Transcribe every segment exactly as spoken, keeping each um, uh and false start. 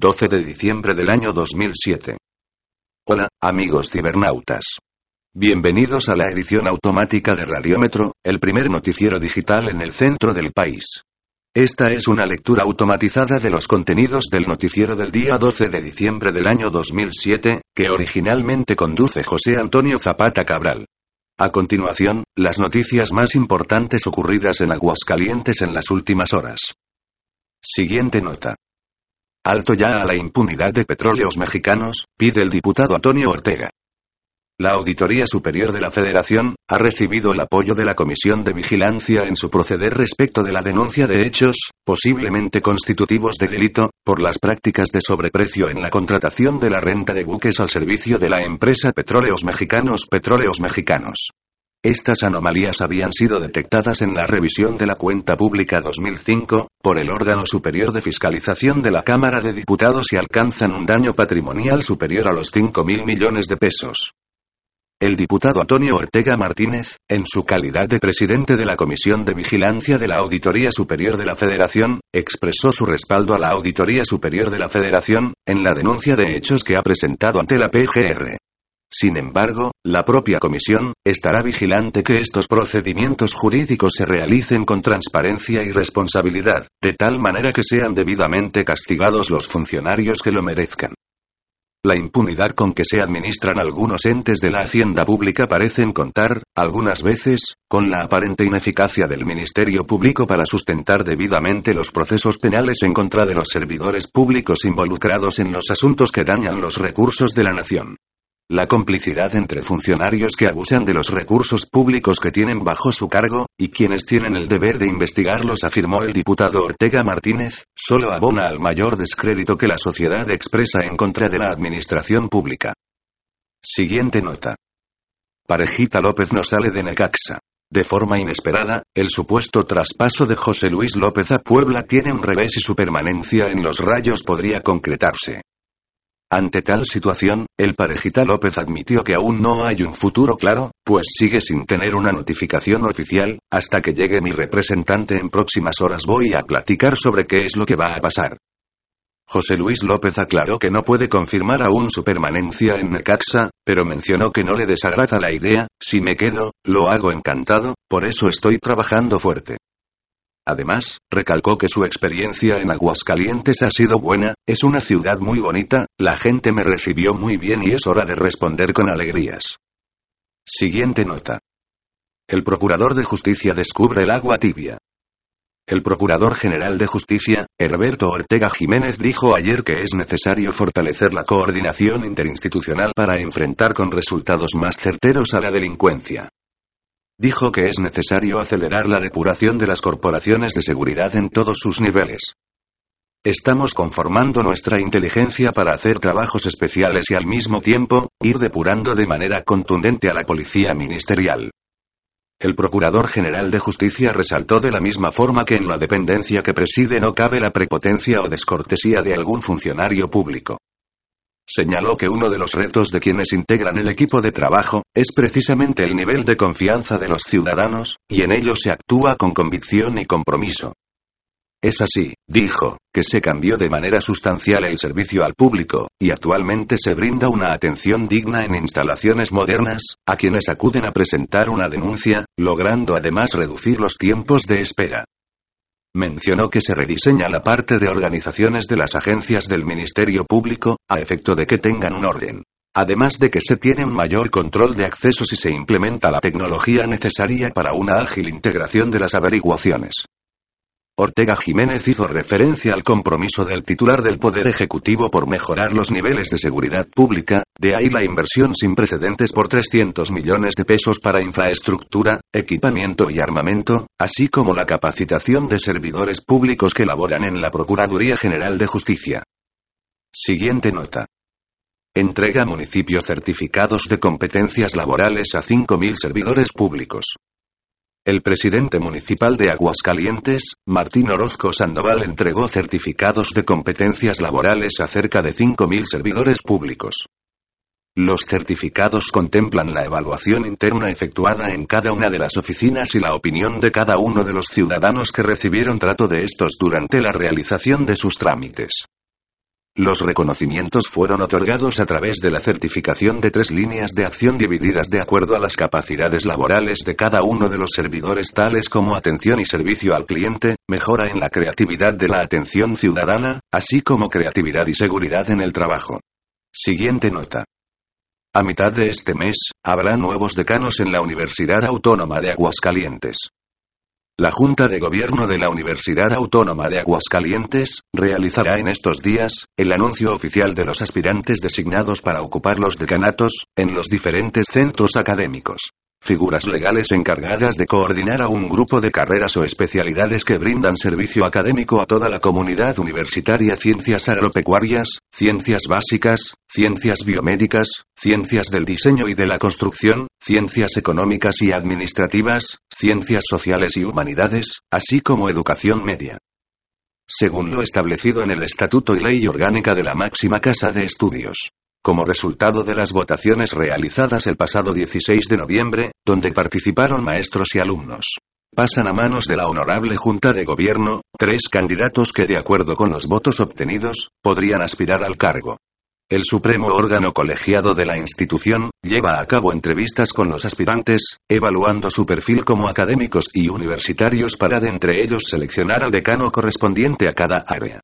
doce de diciembre del año dos mil siete. Hola, amigos cibernautas. Bienvenidos a la edición automática de Radiómetro, el primer noticiero digital en el centro del país. Esta es una lectura automatizada de los contenidos del noticiero del día doce de diciembre del año dos mil siete, que originalmente conduce José Antonio Zapata Cabral. A continuación, las noticias más importantes ocurridas en Aguascalientes en las últimas horas. Siguiente nota. Alto ya a la impunidad de Petróleos Mexicanos, pide el diputado Antonio Ortega. La Auditoría Superior de la Federación ha recibido el apoyo de la Comisión de Vigilancia en su proceder respecto de la denuncia de hechos, posiblemente constitutivos de delito, por las prácticas de sobreprecio en la contratación de la renta de buques al servicio de la empresa Petróleos Mexicanos Petróleos Mexicanos. Estas anomalías habían sido detectadas en la revisión de la Cuenta Pública dos mil cinco, por el órgano superior de fiscalización de la Cámara de Diputados y alcanzan un daño patrimonial superior a los cinco mil millones de pesos. El diputado Antonio Ortega Martínez, en su calidad de presidente de la Comisión de Vigilancia de la Auditoría Superior de la Federación, expresó su respaldo a la Auditoría Superior de la Federación, en la denuncia de hechos que ha presentado ante la P G R. Sin embargo, la propia comisión estará vigilante que estos procedimientos jurídicos se realicen con transparencia y responsabilidad, de tal manera que sean debidamente castigados los funcionarios que lo merezcan. La impunidad con que se administran algunos entes de la hacienda pública parecen contar, algunas veces, con la aparente ineficacia del Ministerio Público para sustentar debidamente los procesos penales en contra de los servidores públicos involucrados en los asuntos que dañan los recursos de la nación. La complicidad entre funcionarios que abusan de los recursos públicos que tienen bajo su cargo, y quienes tienen el deber de investigarlos, afirmó el diputado Ortega Martínez, solo abona al mayor descrédito que la sociedad expresa en contra de la administración pública. Siguiente nota. Parejita López no sale de Necaxa. De forma inesperada, el supuesto traspaso de José Luis López a Puebla tiene un revés y su permanencia en los Rayos podría concretarse. Ante tal situación, el Parejita López admitió que aún no hay un futuro claro, pues sigue sin tener una notificación oficial. Hasta que llegue mi representante en próximas horas voy a platicar sobre qué es lo que va a pasar. José Luis López aclaró que no puede confirmar aún su permanencia en Necaxa, pero mencionó que no le desagrada la idea. Si me quedo, lo hago encantado, por eso estoy trabajando fuerte. Además, recalcó que su experiencia en Aguascalientes ha sido buena, es una ciudad muy bonita, la gente me recibió muy bien y es hora de responder con alegrías. Siguiente nota. El Procurador de Justicia descubre el agua tibia. El Procurador General de Justicia, Herberto Ortega Jiménez, dijo ayer que es necesario fortalecer la coordinación interinstitucional para enfrentar con resultados más certeros a la delincuencia. Dijo que es necesario acelerar la depuración de las corporaciones de seguridad en todos sus niveles. Estamos conformando nuestra inteligencia para hacer trabajos especiales y al mismo tiempo, ir depurando de manera contundente a la policía ministerial. El Procurador General de Justicia resaltó de la misma forma que en la dependencia que preside no cabe la prepotencia o descortesía de algún funcionario público. Señaló que uno de los retos de quienes integran el equipo de trabajo, es precisamente el nivel de confianza de los ciudadanos, y en ello se actúa con convicción y compromiso. Es así, dijo, que se cambió de manera sustancial el servicio al público, y actualmente se brinda una atención digna en instalaciones modernas, a quienes acuden a presentar una denuncia, logrando además reducir los tiempos de espera. Mencionó que se rediseña la parte de organizaciones de las agencias del Ministerio Público, a efecto de que tengan un orden. Además de que se tiene un mayor control de accesos y se implementa la tecnología necesaria para una ágil integración de las averiguaciones. Ortega Jiménez hizo referencia al compromiso del titular del Poder Ejecutivo por mejorar los niveles de seguridad pública, de ahí la inversión sin precedentes por trescientos millones de pesos para infraestructura, equipamiento y armamento, así como la capacitación de servidores públicos que laboran en la Procuraduría General de Justicia. Siguiente nota. Entrega municipio certificados de competencias laborales a cinco mil servidores públicos. El presidente municipal de Aguascalientes, Martín Orozco Sandoval, entregó certificados de competencias laborales a cerca de cinco mil servidores públicos. Los certificados contemplan la evaluación interna efectuada en cada una de las oficinas y la opinión de cada uno de los ciudadanos que recibieron trato de estos durante la realización de sus trámites. Los reconocimientos fueron otorgados a través de la certificación de tres líneas de acción divididas de acuerdo a las capacidades laborales de cada uno de los servidores, tales como atención y servicio al cliente, mejora en la creatividad de la atención ciudadana, así como creatividad y seguridad en el trabajo. Siguiente nota. A mitad de este mes, habrá nuevos decanos en la Universidad Autónoma de Aguascalientes. La Junta de Gobierno de la Universidad Autónoma de Aguascalientes realizará en estos días el anuncio oficial de los aspirantes designados para ocupar los decanatos en los diferentes centros académicos. Figuras legales encargadas de coordinar a un grupo de carreras o especialidades que brindan servicio académico a toda la comunidad universitaria: ciencias agropecuarias, ciencias básicas, ciencias biomédicas, ciencias del diseño y de la construcción, ciencias económicas y administrativas, ciencias sociales y humanidades, así como educación media. Según lo establecido en el Estatuto y Ley Orgánica de la máxima casa de estudios. Como resultado de las votaciones realizadas el pasado dieciséis de noviembre, donde participaron maestros y alumnos, pasan a manos de la Honorable Junta de Gobierno, tres candidatos que, de acuerdo con los votos obtenidos, podrían aspirar al cargo. El supremo órgano colegiado de la institución lleva a cabo entrevistas con los aspirantes, evaluando su perfil como académicos y universitarios para de entre ellos seleccionar al decano correspondiente a cada área.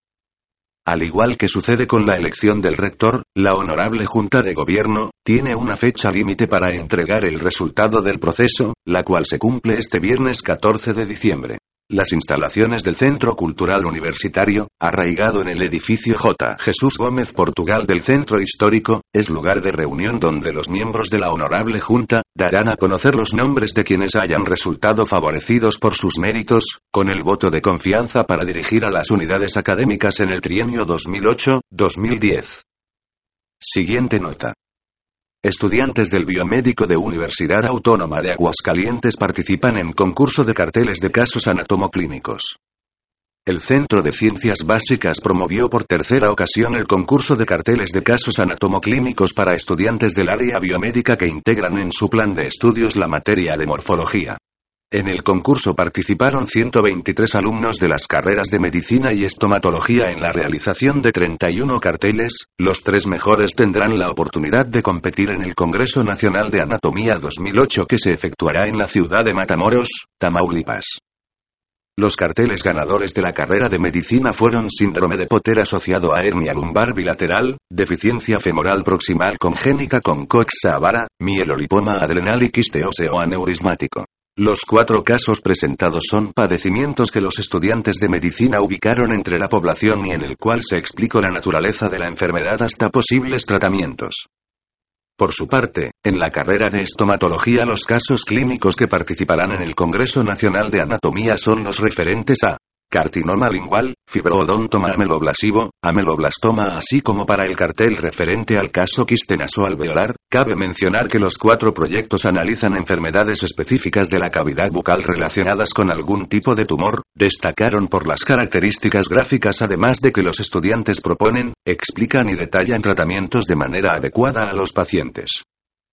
Al igual que sucede con la elección del rector, la Honorable Junta de Gobierno tiene una fecha límite para entregar el resultado del proceso, la cual se cumple este viernes catorce de diciembre. Las instalaciones del Centro Cultural Universitario, arraigado en el edificio J. Jesús Gómez Portugal del Centro Histórico, es lugar de reunión donde los miembros de la Honorable Junta darán a conocer los nombres de quienes hayan resultado favorecidos por sus méritos, con el voto de confianza para dirigir a las unidades académicas en el trienio dos mil ocho a dos mil diez. Siguiente nota. Estudiantes del Biomédico de Universidad Autónoma de Aguascalientes participan en concurso de carteles de casos anatomoclínicos. El Centro de Ciencias Básicas promovió por tercera ocasión el concurso de carteles de casos anatomoclínicos para estudiantes del área biomédica que integran en su plan de estudios la materia de morfología. En el concurso participaron ciento veintitrés alumnos de las carreras de Medicina y Estomatología en la realización de treinta y uno carteles. Los tres mejores tendrán la oportunidad de competir en el Congreso Nacional de Anatomía dos mil ocho que se efectuará en la ciudad de Matamoros, Tamaulipas. Los carteles ganadores de la carrera de Medicina fueron síndrome de Potter asociado a hernia lumbar bilateral, deficiencia femoral proximal congénita con coxa-vara, mielolipoma adrenal y quiste óseo aneurismático. Los cuatro casos presentados son padecimientos que los estudiantes de medicina ubicaron entre la población y en el cual se explicó la naturaleza de la enfermedad hasta posibles tratamientos. Por su parte, en la carrera de estomatología los casos clínicos que participarán en el Congreso Nacional de Anatomía son los referentes a carcinoma lingual, fibrodontoma ameloblasivo, ameloblastoma, así como para el cartel referente al caso quiste nasoalveolar. Cabe mencionar que los cuatro proyectos analizan enfermedades específicas de la cavidad bucal relacionadas con algún tipo de tumor, destacaron por las características gráficas además de que los estudiantes proponen, explican y detallan tratamientos de manera adecuada a los pacientes.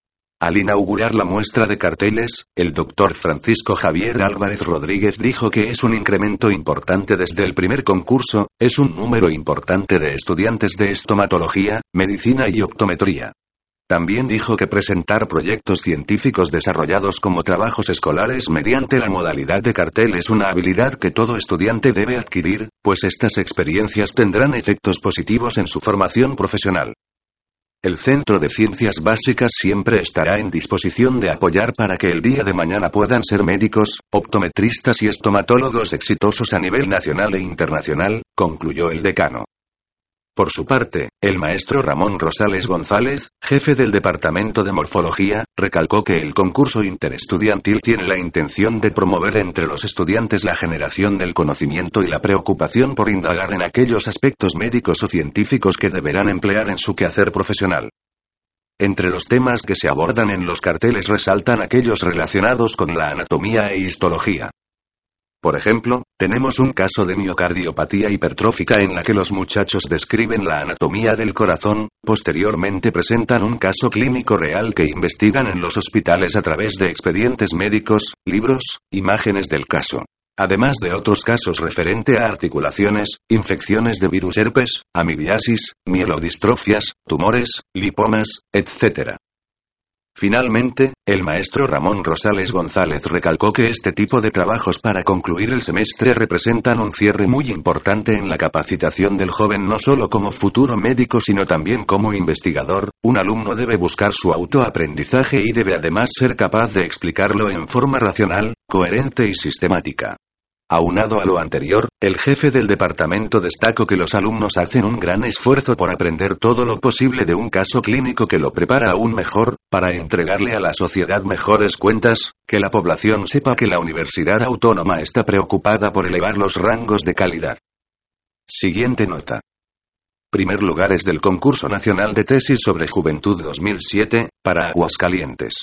Al inaugurar la muestra de carteles, el doctor Francisco Javier Álvarez Rodríguez dijo que es un incremento importante desde el primer concurso, es un número importante de estudiantes de estomatología, medicina y optometría. También dijo que presentar proyectos científicos desarrollados como trabajos escolares mediante la modalidad de cartel es una habilidad que todo estudiante debe adquirir, pues estas experiencias tendrán efectos positivos en su formación profesional. El Centro de Ciencias Básicas siempre estará en disposición de apoyar para que el día de mañana puedan ser médicos, optometristas y estomatólogos exitosos a nivel nacional e internacional, concluyó el decano. Por su parte, el maestro Ramón Rosales González, jefe del Departamento de Morfología, recalcó que el concurso interestudiantil tiene la intención de promover entre los estudiantes la generación del conocimiento y la preocupación por indagar en aquellos aspectos médicos o científicos que deberán emplear en su quehacer profesional. Entre los temas que se abordan en los carteles resaltan aquellos relacionados con la anatomía e histología. Por ejemplo, tenemos un caso de miocardiopatía hipertrófica en la que los muchachos describen la anatomía del corazón, posteriormente presentan un caso clínico real que investigan en los hospitales a través de expedientes médicos, libros, imágenes del caso. además de otros casos referente a articulaciones, infecciones de virus herpes, amibiasis, mielodistrofias, tumores, lipomas, etcétera. Finalmente, el maestro Ramón Rosales González recalcó que este tipo de trabajos para concluir el semestre representan un cierre muy importante en la capacitación del joven no solo como futuro médico sino también como investigador. Un alumno debe buscar su autoaprendizaje y debe además ser capaz de explicarlo en forma racional, coherente y sistemática. Aunado a lo anterior, el jefe del departamento destacó que los alumnos hacen un gran esfuerzo por aprender todo lo posible de un caso clínico que lo prepara aún mejor, para entregarle a la sociedad mejores cuentas, que la población sepa que la Universidad Autónoma está preocupada por elevar los rangos de calidad. Siguiente nota. Primer lugares del Concurso Nacional de Tesis sobre Juventud dos mil siete, para Aguascalientes.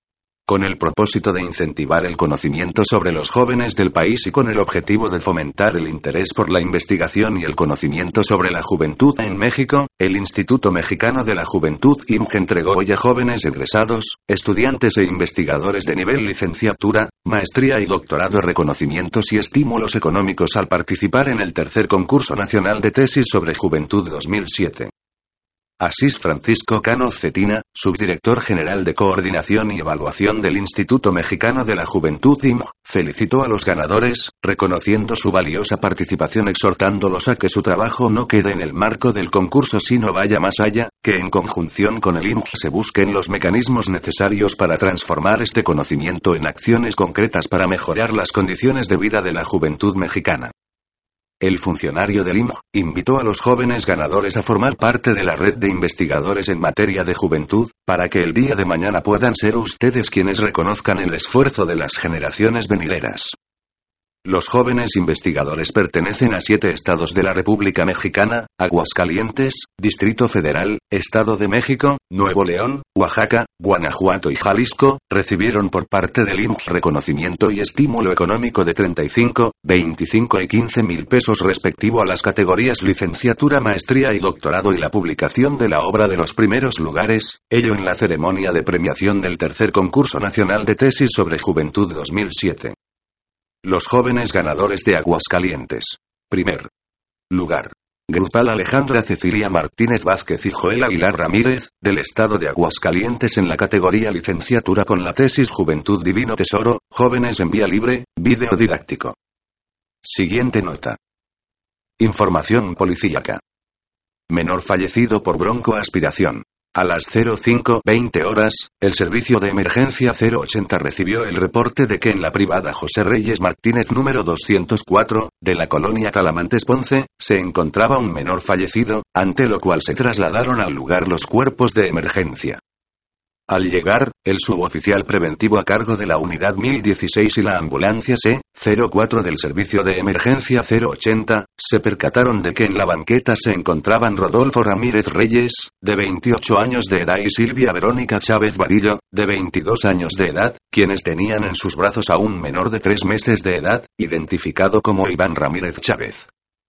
Con el propósito de incentivar el conocimiento sobre los jóvenes del país y con el objetivo de fomentar el interés por la investigación y el conocimiento sobre la juventud en México, el Instituto Mexicano de la Juventud I M G entregó hoy a jóvenes egresados, estudiantes e investigadores de nivel licenciatura, maestría y doctorado reconocimientos y estímulos económicos al participar en el tercer concurso nacional de tesis sobre juventud dos mil siete. Asís Francisco Cano Cetina, subdirector general de Coordinación y Evaluación del Instituto Mexicano de la Juventud I M G, felicitó a los ganadores, reconociendo su valiosa participación exhortándolos a que su trabajo no quede en el marco del concurso sino vaya más allá, que en conjunción con el I M G se busquen los mecanismos necesarios para transformar este conocimiento en acciones concretas para mejorar las condiciones de vida de la juventud mexicana. El funcionario del I M G invitó a los jóvenes ganadores a formar parte de la red de investigadores en materia de juventud, para que el día de mañana puedan ser ustedes quienes reconozcan el esfuerzo de las generaciones venideras. Los jóvenes investigadores pertenecen a siete estados de la República Mexicana: Aguascalientes, Distrito Federal, Estado de México, Nuevo León, Oaxaca, Guanajuato y Jalisco. Recibieron por parte del I M G reconocimiento y estímulo económico de treinta y cinco, veinticinco y quince mil pesos respectivo a las categorías licenciatura, maestría y doctorado y la publicación de la obra de los primeros lugares, ello en la ceremonia de premiación del tercer concurso nacional de tesis sobre juventud dos mil siete. Los jóvenes ganadores de Aguascalientes. Primer lugar. Grupal Alejandra Cecilia Martínez Vázquez y Joel Aguilar Ramírez, del estado de Aguascalientes en la categoría licenciatura con la tesis Juventud Divino Tesoro, jóvenes en vía libre, vídeo didáctico. Siguiente nota. Información policíaca. Menor fallecido por broncoaspiración. A las cero cinco veinte horas, el servicio de emergencia cero ochenta recibió el reporte de que en la privada José Reyes Martínez número doscientos cuatro, de la colonia Talamantes Ponce, se encontraba un menor fallecido, ante lo cual se trasladaron al lugar los cuerpos de emergencia. Al llegar, el suboficial preventivo a cargo de la unidad mil dieciséis y la ambulancia C cero cuatro del servicio de emergencia cero ochenta, se percataron de que en la banqueta se encontraban Rodolfo Ramírez Reyes, de veintiocho años de edad y Silvia Verónica Chávez Vadillo, de veintidós años de edad, quienes tenían en sus brazos a un menor de tres meses de edad, identificado como Iván Ramírez Chávez.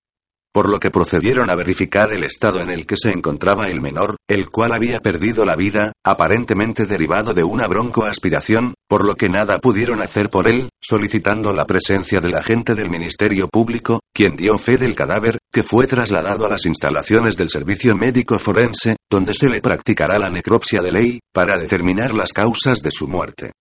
Por lo que procedieron a verificar el estado en el que se encontraba el menor, el cual había perdido la vida, aparentemente derivado de una broncoaspiración, por lo que nada pudieron hacer por él, solicitando la presencia del agente del Ministerio Público, quien dio fe del cadáver, que fue trasladado a las instalaciones del Servicio Médico Forense, donde se le practicará la necropsia de ley, para determinar las causas de su muerte.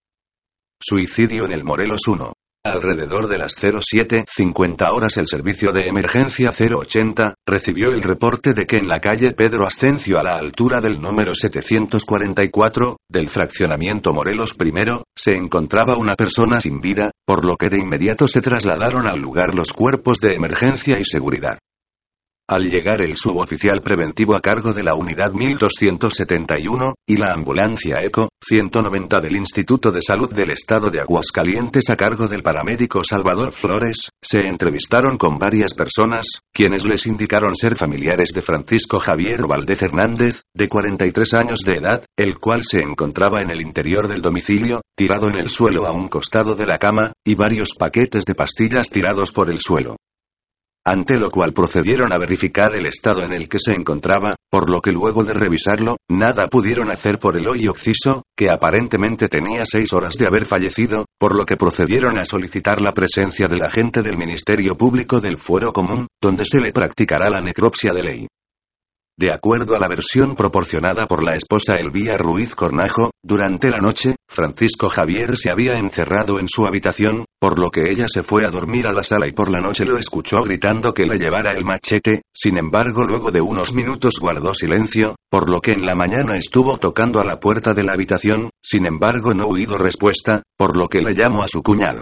Suicidio en el Morelos uno. Alrededor de las cero siete cincuenta horas el servicio de emergencia cero ochenta, recibió el reporte de que en la calle Pedro Ascencio a la altura del número setecientos cuarenta y cuatro, del fraccionamiento Morelos primero, se encontraba una persona sin vida, por lo que de inmediato se trasladaron al lugar los cuerpos de emergencia y seguridad. Al llegar el suboficial preventivo a cargo de la unidad mil doscientos setenta y uno, y la ambulancia ECO ciento noventa del Instituto de Salud del Estado de Aguascalientes a cargo del paramédico Salvador Flores, se entrevistaron con varias personas, quienes les indicaron ser familiares de Francisco Javier Valdez Hernández, de cuarenta y tres años de edad, el cual se encontraba en el interior del domicilio, tirado en el suelo a un costado de la cama, y varios paquetes de pastillas tirados por el suelo. ante lo cual procedieron a verificar el estado en el que se encontraba, por lo que luego de revisarlo, nada pudieron hacer por el hoy occiso, que aparentemente tenía seis horas de haber fallecido, por lo que procedieron a solicitar la presencia del agente del Ministerio Público del Fuero Común, donde se le practicará la necropsia de ley. De acuerdo a la versión proporcionada por la esposa Elvía Ruiz Cornajo, durante la noche, Francisco Javier se había encerrado en su habitación, por lo que ella se fue a dormir a la sala y por la noche lo escuchó gritando que le llevara el machete, sin embargo luego de unos minutos guardó silencio, por lo que en la mañana estuvo tocando a la puerta de la habitación, sin embargo no hubo respuesta, por lo que le llamó a su cuñado,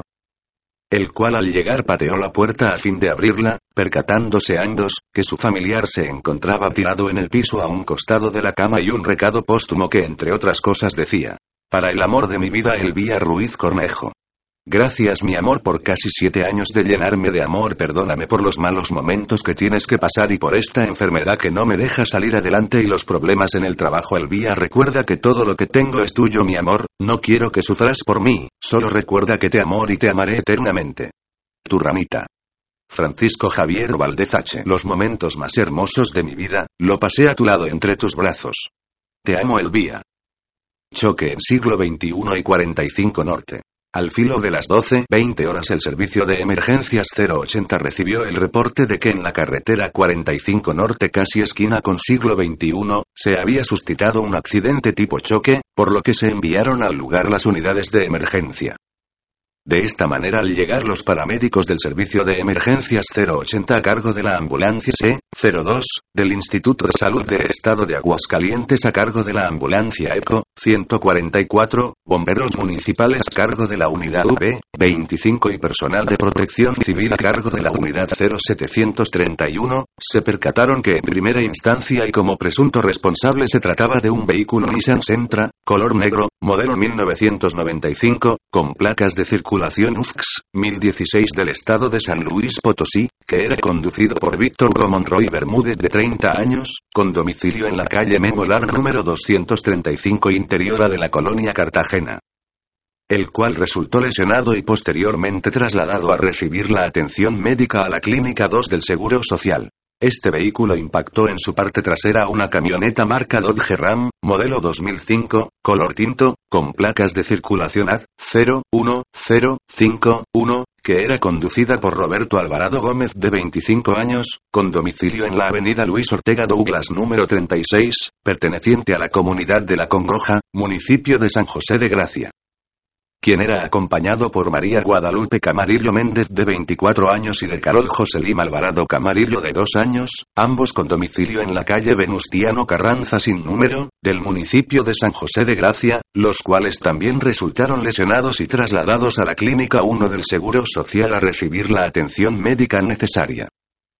el cual al llegar pateó la puerta a fin de abrirla, percatándose ambos, que su familiar se encontraba tirado en el piso a un costado de la cama y un recado póstumo que entre otras cosas decía: para el amor de mi vida Elvía Ruiz Cornejo. Gracias mi amor por casi siete años de llenarme de amor, perdóname por los malos momentos que tienes que pasar y por esta enfermedad que no me deja salir adelante y los problemas en el trabajo. Elvía, recuerda que todo lo que tengo es tuyo mi amor, no quiero que sufras por mí, solo recuerda que te amo y te amaré eternamente. Tu Ramita. Francisco Javier Valdez H. Los momentos más hermosos de mi vida, lo pasé a tu lado entre tus brazos. Te amo Elvía. Choque en siglo veintiuno y cuarenta y cinco Norte. Al filo de las doce veinte horas el servicio de emergencias cero ochenta recibió el reporte de que en la carretera cuarenta y cinco Norte casi esquina con siglo veintiuno, se había suscitado un accidente tipo choque, por lo que se enviaron al lugar las unidades de emergencia. De esta manera al llegar los paramédicos del servicio de emergencias cero ochenta a cargo de la ambulancia C cero dos, del Instituto de Salud del Estado de Aguascalientes a cargo de la ambulancia ECO ciento cuarenta y cuatro, bomberos municipales a cargo de la unidad V veinticinco y personal de protección civil a cargo de la unidad cero setecientos treinta y uno, se percataron que en primera instancia y como presunto responsable se trataba de un vehículo Nissan Sentra, color negro, modelo mil novecientos noventa y cinco, con placas de circulación U S C S mil dieciséis del estado de San Luis Potosí, que era conducido por Víctor Monroy Bermúdez de treinta años, con domicilio en la calle Memolar número doscientos treinta y cinco interiora de la colonia Cartagena, el cual resultó lesionado y posteriormente trasladado a recibir la atención médica a la Clínica dos del Seguro Social. Este vehículo impactó en su parte trasera una camioneta marca Dodge Ram, modelo dos mil cinco, color tinto, con placas de circulación A D cero uno cero cinco uno, que era conducida por Roberto Alvarado Gómez de veinticinco años, con domicilio en la avenida Luis Ortega Douglas número treinta y seis, perteneciente a la comunidad de La Congoja, municipio de San José de Gracia, quien era acompañado por María Guadalupe Camarillo Méndez de veinticuatro años y de Carol Joselín Alvarado Camarillo de dos años, ambos con domicilio en la calle Venustiano Carranza sin número, del municipio de San José de Gracia, los cuales también resultaron lesionados y trasladados a la Clínica uno del Seguro Social a recibir la atención médica necesaria.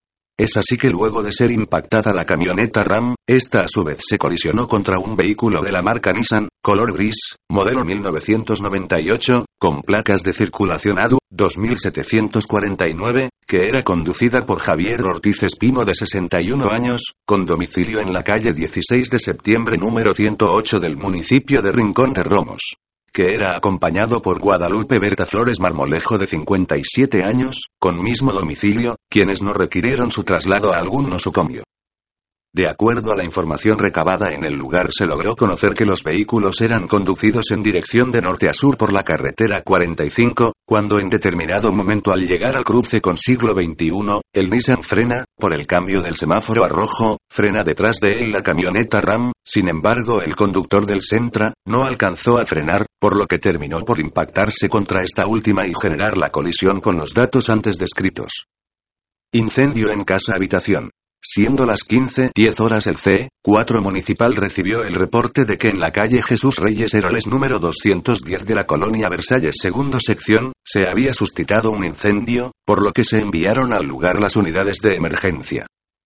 Es así que luego de ser impactada la camioneta Ram, esta a su vez se colisionó contra un vehículo de la marca Nissan, color gris, modelo mil novecientos noventa y ocho, con placas de circulación A D U dos mil setecientos cuarenta y nueve, que era conducida por Javier Ortiz Espino de sesenta y uno años, con domicilio en la calle dieciséis de septiembre número ciento ocho del municipio de Rincón de Romos, que era acompañado por Guadalupe Berta Flores Marmolejo de cincuenta y siete años, con mismo domicilio, quienes no requirieron su traslado a algún nosocomio. De acuerdo a la información recabada en el lugar se logró conocer que los vehículos eran conducidos en dirección de norte a sur por la carretera cuarenta y cinco, cuando en determinado momento al llegar al cruce con siglo veintiuno, el Nissan frena, por el cambio del semáforo a rojo, frena detrás de él la camioneta Ram, sin embargo el conductor del Sentra, no alcanzó a frenar, por lo que terminó por impactarse contra esta última y generar la colisión con los datos antes descritos. Incendio en casa-habitación. Siendo las quince diez horas el C cuatro municipal recibió el reporte de que en la calle Jesús Reyes Heroles número doscientos diez de la colonia Versalles segundo sección, se había suscitado un incendio, por lo que se enviaron al lugar las unidades de emergencia.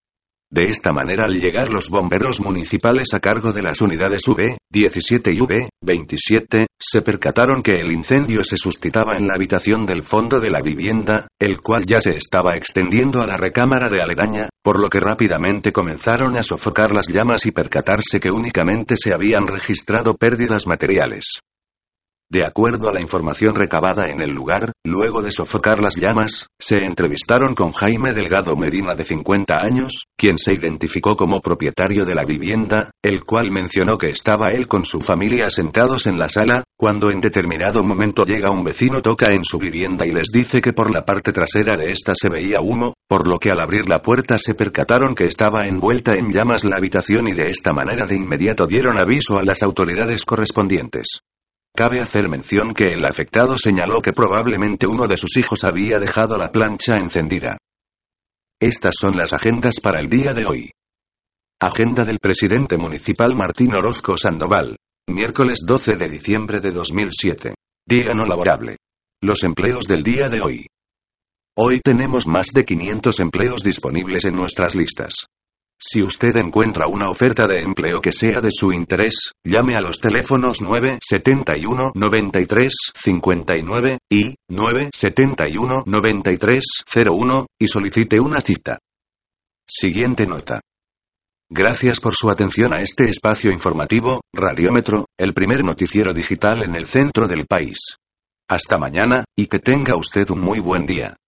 De esta manera al llegar los bomberos municipales a cargo de las unidades V diecisiete y V veintisiete, se percataron que el incendio se suscitaba en la habitación del fondo de la vivienda, el cual ya se estaba extendiendo a la recámara de aledaña, por lo que rápidamente comenzaron a sofocar las llamas y percatarse que únicamente se habían registrado pérdidas materiales. De acuerdo a la información recabada en el lugar, luego de sofocar las llamas, se entrevistaron con Jaime Delgado Medina de cincuenta años, quien se identificó como propietario de la vivienda, el cual mencionó que estaba él con su familia sentados en la sala, cuando en determinado momento llega un vecino, toca en su vivienda y les dice que por la parte trasera de esta se veía humo, por lo que al abrir la puerta se percataron que estaba envuelta en llamas la habitación y de esta manera de inmediato dieron aviso a las autoridades correspondientes. Cabe hacer mención que el afectado señaló que probablemente uno de sus hijos había dejado la plancha encendida. Estas son las agendas para el día de hoy. Agenda del presidente municipal Martín Orozco Sandoval. Miércoles doce de diciembre de dos mil siete. Día no laborable. Los empleos del día de hoy. Hoy tenemos más de quinientos empleos disponibles en nuestras listas. Si usted encuentra una oferta de empleo que sea de su interés, llame a los teléfonos nueve siete uno, noventa y tres, cincuenta y nueve y nueve siete uno, noventa y tres, cero uno y solicite una cita. Siguiente nota. Gracias por su atención a este espacio informativo, Radiómetro, el primer noticiero digital en el centro del país. Hasta mañana, y que tenga usted un muy buen día.